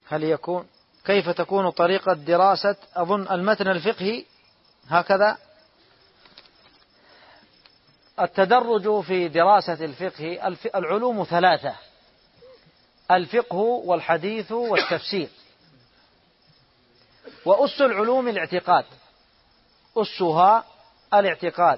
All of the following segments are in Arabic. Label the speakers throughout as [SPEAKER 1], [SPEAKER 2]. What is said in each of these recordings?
[SPEAKER 1] هل يكون كيف تكون طريقة دراسة أظن المتن الفقهي هكذا؟ التدرج في دراسة الفقه، العلوم ثلاثة: الفقه والحديث والتفسير. وأس العلوم الاعتقاد، أسها الاعتقاد.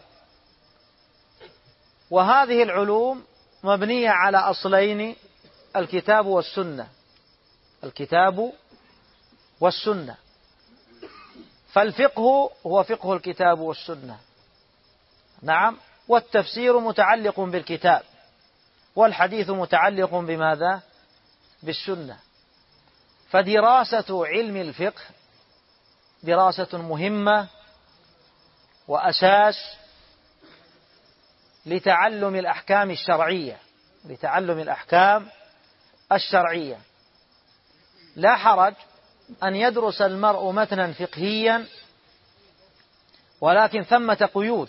[SPEAKER 1] وهذه العلوم مبنية على أصلين: الكتاب والسنة، الكتاب والسنة. فالفقه هو فقه الكتاب والسنة، نعم، والتفسير متعلق بالكتاب، والحديث متعلق بماذا؟ بالسنة. فدراسة علم الفقه دراسة مهمة وأساس لتعلم الأحكام الشرعية، لتعلم الأحكام الشرعية. لا حرج أن يدرس المرء متنا فقهيا، ولكن ثمة قيود،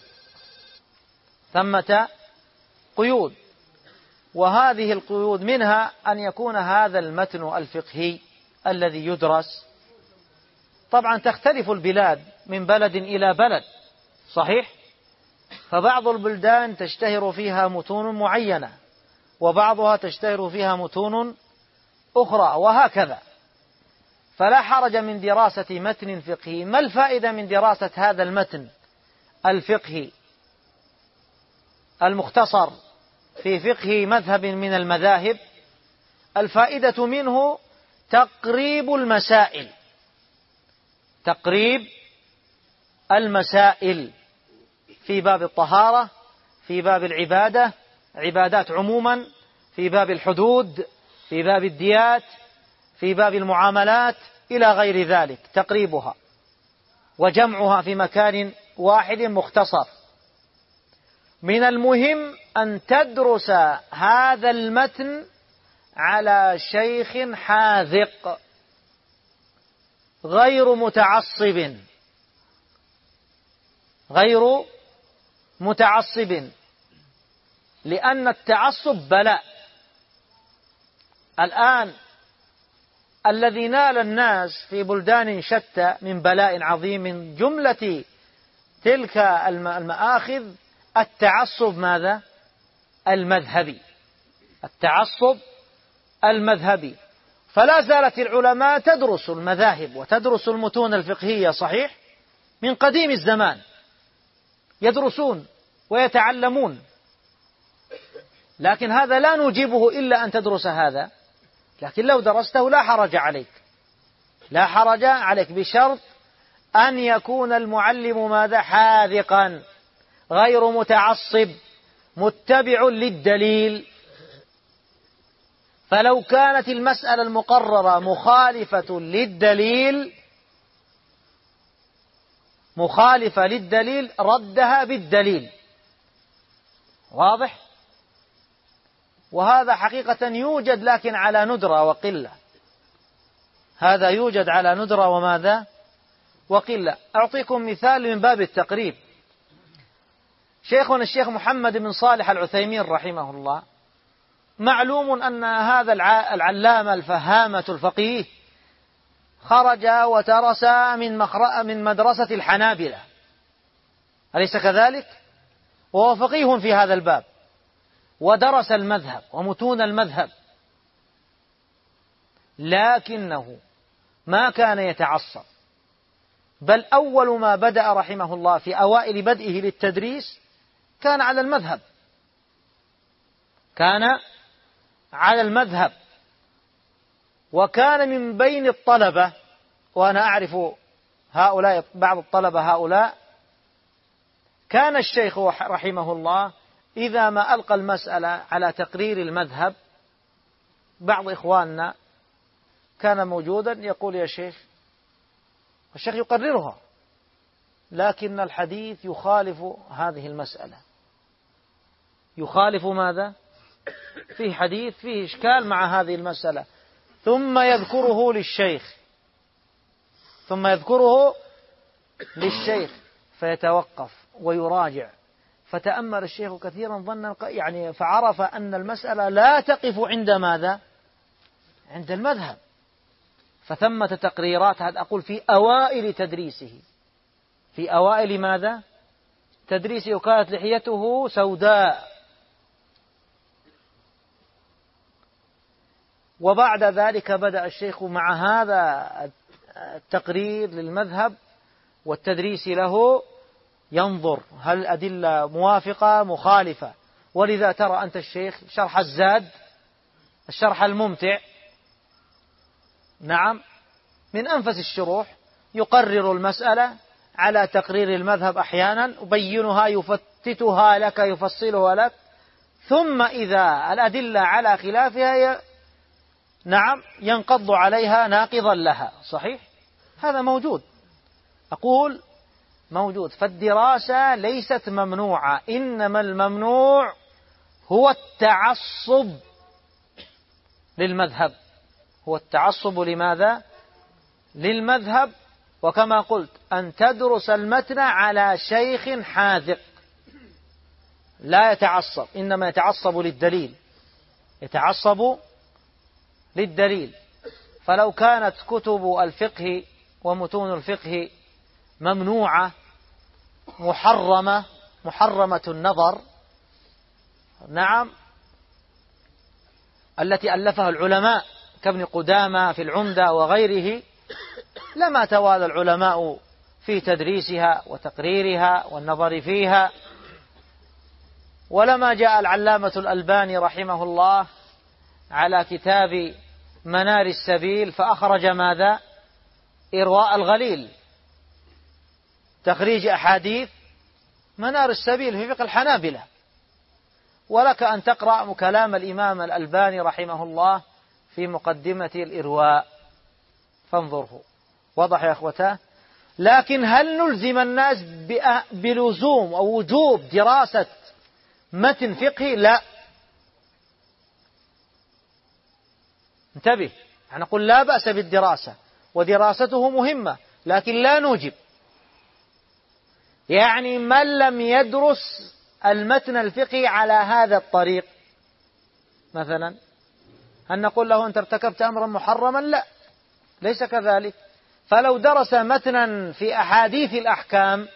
[SPEAKER 1] ثمة قيود. وهذه القيود منها أن يكون هذا المتن الفقهي الذي يدرس، طبعا تختلف البلاد من بلد إلى بلد، صحيح؟ فبعض البلدان تشتهر فيها متون معينة، وبعضها تشتهر فيها متون أخرى، وهكذا. فلا حرج من دراسة متن فقهي. ما الفائدة من دراسة هذا المتن الفقهي المختصر في فقه مذهب من المذاهب؟ الفائدة منه تقريب المسائل، تقريب المسائل في باب الطهارة، في باب العبادة، عبادات عموما، في باب الحدود، في باب الديات، في باب المعاملات، إلى غير ذلك. تقريبها وجمعها في مكان واحد مختصر. من المهم أن تدرس هذا المتن على شيخ حاذق غير متعصب، غير متعصب، لأن التعصب بلاء. الآن الذي نال الناس في بلدان شتى من بلاء عظيم، من جملة تلك المآخذ التعصب ماذا؟ المذهبي، التعصب المذهبي. فلا زالت العلماء تدرس المذاهب وتدرس المتون الفقهية، صحيح، من قديم الزمان يدرسون ويتعلمون، لكن هذا لا نوجبه إلا أن تدرس هذا. لكن لو درسته لا حرج عليك، لا حرج عليك، بشرط أن يكون المعلم ماذا؟ حاذقا غير متعصب متبع للدليل. فلو كانت المسألة المقررة مخالفة للدليل، مخالفة للدليل، ردها بالدليل. واضح؟ وهذا حقيقة يوجد، لكن على ندرة وقلة. هذا يوجد على ندرة وماذا؟ وقلة. أعطيكم مثال من باب التقريب. شيخنا الشيخ محمد بن صالح العثيمين رحمه الله، معلوم أن هذا العلامة الفهامة الفقيه خرج ودرس من مدرسة الحنابلة، أليس كذلك؟ وهو فقيه في هذا الباب، ودرس المذهب ومتون المذهب، لكنه ما كان يتعصب، بل أول ما بدأ رحمه الله في أوائل بدئه للتدريس كان على المذهب، كان على المذهب. وكان من بين الطلبة، وأنا أعرف هؤلاء بعض الطلبة هؤلاء، كان الشيخ رحمه الله إذا ما ألقى المسألة على تقرير المذهب، بعض إخواننا كان موجودا يقول: يا شيخ، الشيخ يقررها، لكن الحديث يخالف هذه المسألة، يخالف ماذا؟ فيه حديث فيه إشكال مع هذه المسألة، ثم يذكره للشيخ، ثم يذكره للشيخ فيتوقف ويراجع. فتأمل الشيخ كثيرا ظنا يعني فعرف أن المسألة لا تقف عند ماذا؟ عند المذهب، فثمة تقريرات، هذا أقول في أوائل تدريسه، في أوائل ماذا؟ تدريسه، وكانت لحيته سوداء. وبعد ذلك بدأ الشيخ مع هذا التقرير للمذهب والتدريس له ينظر هل الأدلة موافقة مخالفة. ولذا ترى أنت الشيخ شرح الزاد، الشرح الممتع، نعم، من أنفس الشروح، يقرر المسألة على تقرير المذهب أحيانا، يبينها، يفتتها لك، يفصلها لك، ثم إذا الأدلة على خلافها نعم ينقض عليها ناقضا لها. صحيح، هذا موجود، أقول موجود. فالدراسة ليست ممنوعة، إنما الممنوع هو التعصب للمذهب. هو التعصب لماذا؟ للمذهب. وكما قلت أن تدرس المتن على شيخ حاذق لا يتعصب، إنما يتعصب للدليل، يتعصب للدليل. فلو كانت كتب الفقه ومتون الفقه ممنوعة محرمة النظر، نعم، التي ألفها العلماء كابن قدامة في العمدة وغيره، لما توالى العلماء في تدريسها وتقريرها والنظر فيها، ولما جاء العلامة الألباني رحمه الله على كتاب منار السبيل فأخرج ماذا؟ إرواء الغليل، تخريج أحاديث منار السبيل في فقه الحنابلة. ولك أن تقرأ كلام الإمام الألباني رحمه الله في مقدمة الإرواء فانظره، واضح يا أخوتاه. لكن هل نلزم الناس بلزوم أو وجوب دراسة متن فقهي؟ لا، انتبه، نقول لا بأس بالدراسة ودراسته مهمة، لكن لا نوجب. يعني من لم يدرس المتن الفقهي على هذا الطريق مثلا، هل نقول له أنت ارتكبت أمرا محرما؟ لا، ليس كذلك. فلو درس متنا في أحاديث الأحكام،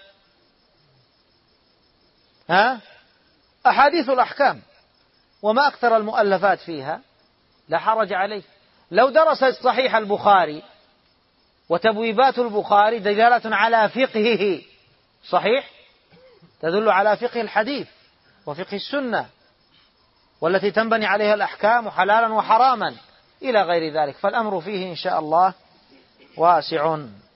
[SPEAKER 1] أحاديث الأحكام وما أكثر المؤلفات فيها، لا حرج عليه. لو درس صحيح البخاري وتبويبات البخاري دلالة على فقهه، صحيح، تدل على فقه الحديث وفقه السنة والتي تنبني عليها الأحكام حلالا وحراما إلى غير ذلك. فالأمر فيه إن شاء الله واسع.